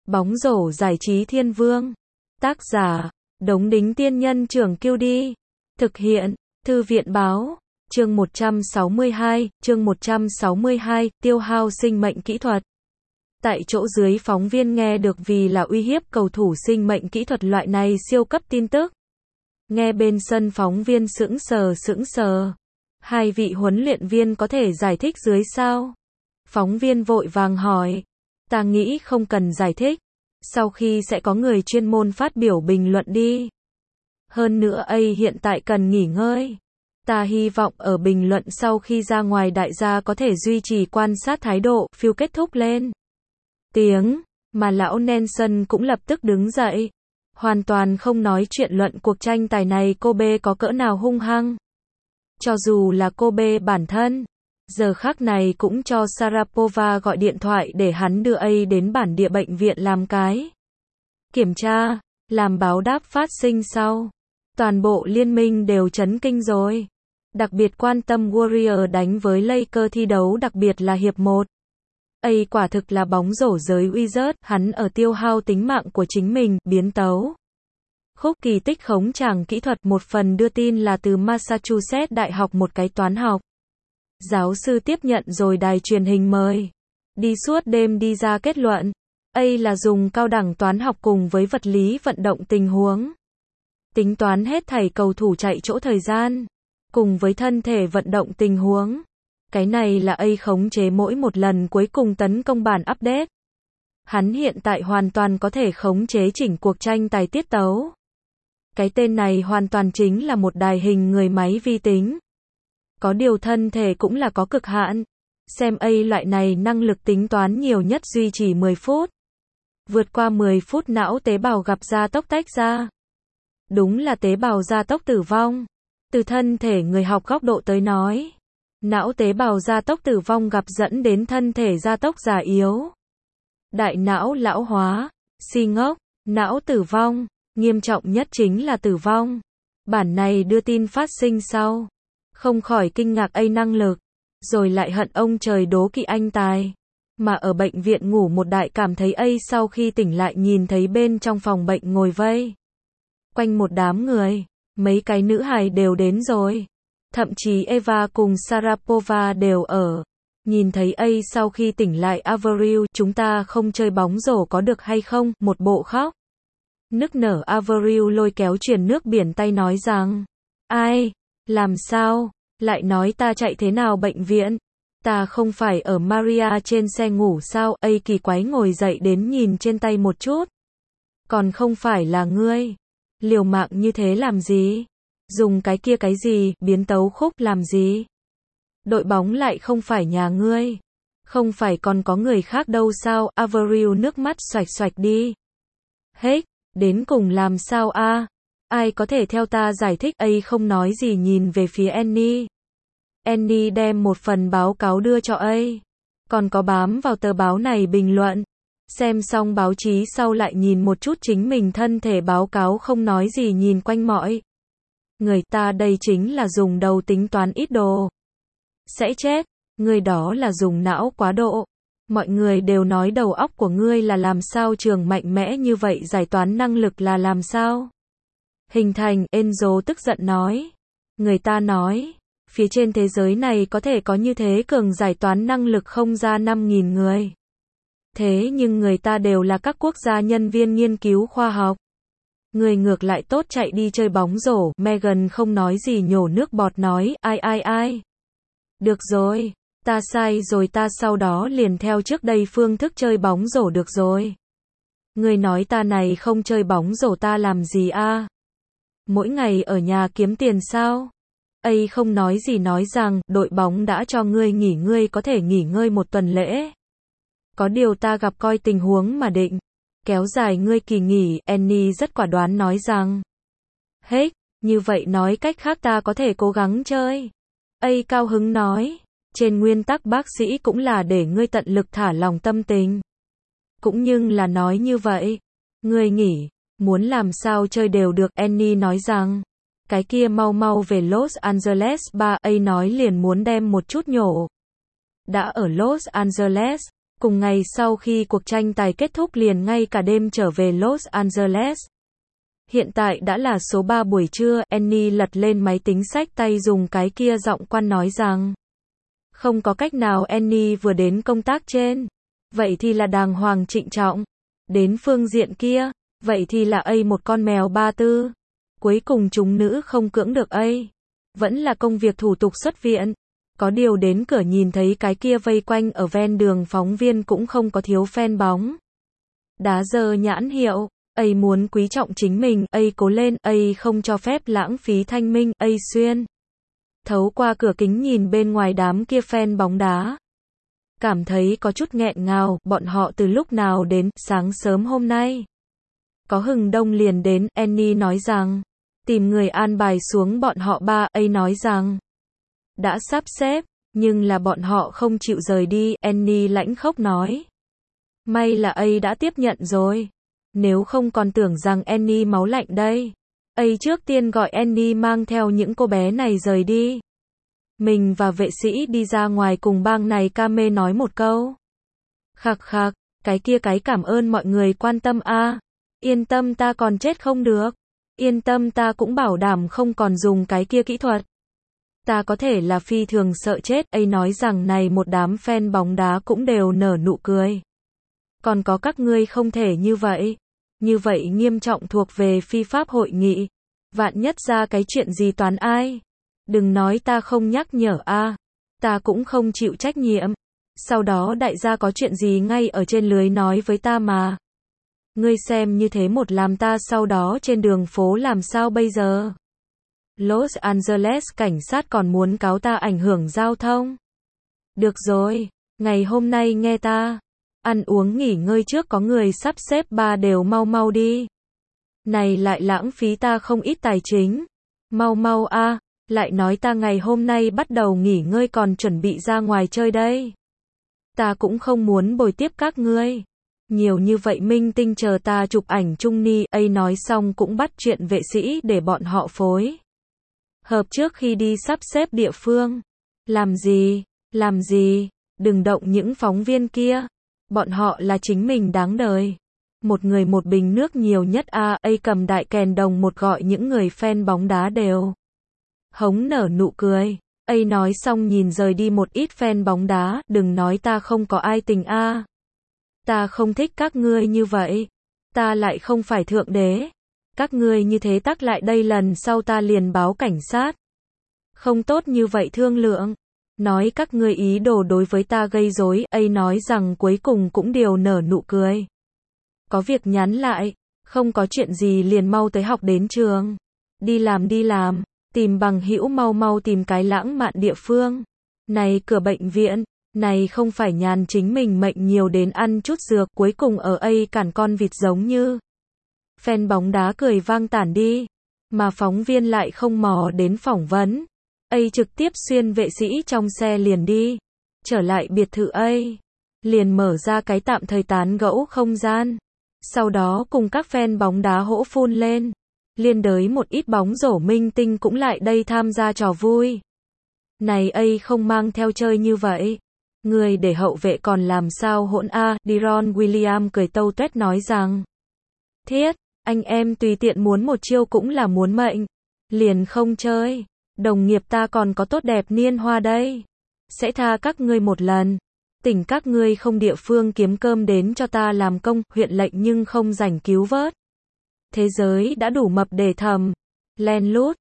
Bóng rổ giải trí thiên vương. Tác giả, Đống Đính Tiên Nhân Trưởng Kiêu Đi. Thực hiện, Thư viện Báo. Chương 162, tiêu hao sinh mệnh kỹ thuật. Tại chỗ dưới phóng viên nghe được vì là uy hiếp cầu thủ sinh mệnh kỹ thuật loại này siêu cấp tin tức. Nghe bên sân phóng viên sững sờ. Hai vị huấn luyện viên có thể giải thích dưới sao? Phóng viên vội vàng hỏi. Ta nghĩ không cần giải thích. Sau khi sẽ có người chuyên môn phát biểu bình luận đi. Hơn nữa hiện tại cần nghỉ ngơi. Ta hy vọng ở bình luận sau khi ra ngoài đại gia có thể duy trì quan sát thái độ, phiêu kết thúc lên. Tiếng, mà lão Nelson cũng lập tức đứng dậy. Hoàn toàn không nói chuyện luận cuộc tranh tài này Kobe có cỡ nào hung hăng. Cho dù là Kobe bản thân, giờ khắc này cũng cho Sharapova gọi điện thoại để hắn đưa đến bản địa bệnh viện làm cái kiểm tra, làm báo đáp phát sinh sau. Toàn bộ liên minh đều chấn kinh rồi. Đặc biệt quan tâm Warrior đánh với Lakers thi đấu, đặc biệt là hiệp 1. Quả thực là bóng rổ giới Wizard, hắn ở tiêu hao tính mạng của chính mình, biến tấu. Khúc kỳ tích khống tràng kỹ thuật, một phần đưa tin là từ Massachusetts Đại học một cái toán học. Giáo sư tiếp nhận rồi đài truyền hình mời. Đi suốt đêm đi ra kết luận. Là dùng cao đẳng toán học cùng với vật lý vận động tình huống. Tính toán hết thảy cầu thủ chạy chỗ thời gian. Cùng với thân thể vận động tình huống. Cái này là khống chế mỗi một lần cuối cùng tấn công bản update. Hắn hiện tại hoàn toàn có thể khống chế chỉnh cuộc tranh tài tiết tấu. Cái tên này hoàn toàn chính là một đài hình người máy vi tính. Có điều thân thể cũng là có cực hạn. Xem loại này năng lực tính toán nhiều nhất duy trì 10 phút. Vượt qua 10 phút não tế bào gặp gia tốc tách ra. Đúng là tế bào gia tốc tử vong. Từ thân thể người học góc độ tới nói. Não tế bào gia tốc tử vong gặp dẫn đến thân thể gia tốc già yếu. Đại não lão hóa, si ngốc, não tử vong, nghiêm trọng nhất chính là tử vong. Bản này đưa tin phát sinh sau. Không khỏi kinh ngạc năng lực. Rồi lại hận ông trời đố kỵ anh tài. Mà ở bệnh viện ngủ một đại cảm thấy sau khi tỉnh lại nhìn thấy bên trong phòng bệnh ngồi vây quanh một đám người. Mấy cái nữ hài đều đến rồi. Thậm chí Eva cùng Sharapova đều ở. Nhìn thấy sau khi tỉnh lại Avril, chúng ta không chơi bóng rổ có được hay không? Một bộ khóc nức nở Avril lôi kéo chuyển nước biển tay nói rằng. Ai? Làm sao? Lại nói ta chạy thế nào bệnh viện? Ta không phải ở Maria trên xe ngủ sao? Kỳ quái ngồi dậy đến nhìn trên tay một chút. Còn không phải là ngươi. Liều mạng như thế làm gì? Dùng cái kia cái gì, biến tấu khúc làm gì? Đội bóng lại không phải nhà ngươi. Không phải còn có người khác đâu sao? Avril nước mắt xoạch xoạch đi. Hết, đến cùng làm sao a? Ai có thể theo ta giải thích? Không nói gì nhìn về phía Annie. Annie đem một phần báo cáo đưa cho còn có bám vào tờ báo này bình luận. Xem xong báo chí sau lại nhìn một chút chính mình thân thể báo cáo không nói gì nhìn quanh mọi người. Ta đây chính là dùng đầu tính toán ít đồ. Sẽ chết. Người đó là dùng não quá độ. Mọi người đều nói đầu óc của ngươi là làm sao trường mạnh mẽ như vậy, giải toán năng lực là làm sao hình thành? Enzo tức giận nói. Người ta nói, phía trên thế giới này có thể có như thế cường giải toán năng lực không ra 5.000 người. Thế nhưng người ta đều là các quốc gia nhân viên nghiên cứu khoa học. Người ngược lại tốt chạy đi chơi bóng rổ. Megan không nói gì nhổ nước bọt nói. Ai. Được rồi. Ta sai rồi, ta sau đó liền theo trước đây phương thức chơi bóng rổ được rồi. Người nói ta này không chơi bóng rổ ta làm gì a? Mỗi ngày ở nhà kiếm tiền sao? Không nói gì nói rằng, đội bóng đã cho ngươi nghỉ, ngươi có thể nghỉ ngơi một tuần lễ. Có điều ta gặp coi tình huống mà định kéo dài ngươi kỳ nghỉ. Annie rất quả đoán nói rằng. Hết, như vậy nói cách khác ta có thể cố gắng chơi. Cao hứng nói. Trên nguyên tắc bác sĩ cũng là để ngươi tận lực thả lòng tâm tình. Cũng nhưng là nói như vậy. Ngươi nghỉ, muốn làm sao chơi đều được. Annie nói rằng. Cái kia mau về Los Angeles. Ba nói liền muốn đem một chút nhổ. Đã ở Los Angeles, Cùng ngày sau khi cuộc tranh tài kết thúc liền ngay cả đêm trở về Los Angeles. Hiện tại đã là số 3 buổi trưa, Annie lật lên máy tính xách tay dùng cái kia giọng quan nói rằng. Không có cách nào Annie vừa đến công tác trên. Vậy thì là đàng hoàng trịnh trọng. Đến phương diện kia. Vậy thì là một con mèo ba tư. Cuối cùng chúng nữ không cưỡng được vẫn là công việc thủ tục xuất viện. Có điều đến cửa nhìn thấy cái kia vây quanh ở ven đường phóng viên cũng không có thiếu fan bóng. Đá giờ nhãn hiệu, muốn quý trọng chính mình, cố lên, không cho phép lãng phí thanh minh, xuyên. Thấu qua cửa kính nhìn bên ngoài đám kia fan bóng đá. Cảm thấy có chút nghẹn ngào, bọn họ từ lúc nào đến, sáng sớm hôm nay. Có hừng đông liền đến, Annie nói rằng. Tìm người an bài xuống bọn họ nói rằng. Đã sắp xếp, nhưng là bọn họ không chịu rời đi, Annie lãnh khốc nói. May là đã tiếp nhận rồi. Nếu không còn tưởng rằng Annie máu lạnh đây. Trước tiên gọi Annie mang theo những cô bé này rời đi. Mình và vệ sĩ đi ra ngoài cùng bang này Kame nói một câu. Khạc khạc, cái cảm ơn mọi người quan tâm Yên tâm ta còn chết không được. Yên tâm ta cũng bảo đảm không còn dùng cái kia kỹ thuật. Ta có thể là phi thường sợ chết, nói rằng này một đám fan bóng đá cũng đều nở nụ cười. Còn có các ngươi không thể như vậy. Như vậy nghiêm trọng thuộc về phi pháp hội nghị. Vạn nhất ra cái chuyện gì toán ai. Đừng nói ta không nhắc nhở ta cũng không chịu trách nhiệm. Sau đó đại gia có chuyện gì ngay ở trên lưới nói với ta mà. Ngươi xem như thế một làm ta sau đó trên đường phố làm sao bây giờ? Los Angeles cảnh sát còn muốn cáo ta ảnh hưởng giao thông. Được rồi, ngày hôm nay nghe ta. Ăn uống nghỉ ngơi trước có người sắp xếp đều mau đi. Này lại lãng phí ta không ít tài chính. Mau lại nói ta ngày hôm nay bắt đầu nghỉ ngơi còn chuẩn bị ra ngoài chơi đây. Ta cũng không muốn bồi tiếp các ngươi. Nhiều như vậy minh tinh chờ ta chụp ảnh chung ni, nói xong cũng bắt chuyện vệ sĩ để bọn họ phối hợp trước khi đi sắp xếp địa phương. Làm gì, đừng động những phóng viên kia. Bọn họ là chính mình đáng đời. Một người một bình nước nhiều nhất cầm đại kèn đồng một gọi những người fan bóng đá đều. Hống nở nụ cười. Nói xong nhìn rời đi một ít fan bóng đá, đừng nói ta không có ai tình Ta không thích các ngươi như vậy. Ta lại không phải thượng đế. Các ngươi như thế tắc lại đây lần sau ta liền báo cảnh sát. Không tốt như vậy thương lượng. Nói các ngươi ý đồ đối với ta gây rối, nói rằng cuối cùng cũng đều nở nụ cười. Có việc nhắn lại, không có chuyện gì liền mau tới học đến trường. Đi làm, tìm bằng hữu mau tìm cái lãng mạn địa phương. Này cửa bệnh viện, này không phải nhàn chính mình mệnh nhiều đến ăn chút dược, cuối cùng ở cản con vịt giống như. Fan bóng đá cười vang tản đi, mà phóng viên lại không mò đến phỏng vấn. Trực tiếp xuyên vệ sĩ trong xe liền đi. Trở lại biệt thự liền mở ra cái tạm thời tán gẫu không gian. Sau đó cùng các fan bóng đá hỗ phun lên. Liên đới một ít bóng rổ minh tinh cũng lại đây tham gia trò vui. Này không mang theo chơi như vậy. Người để hậu vệ còn làm sao hỗn Deron Williams cười tâu tuét nói rằng. Thiết, anh em tùy tiện muốn một chiêu cũng là muốn mệnh. Liền không chơi. Đồng nghiệp ta còn có tốt đẹp niên hoa đây. Sẽ tha các ngươi một lần. Tỉnh các ngươi không địa phương kiếm cơm đến cho ta làm công, huyện lệnh nhưng không rảnh cứu vớt. Thế giới đã đủ mập để thầm. Len lút.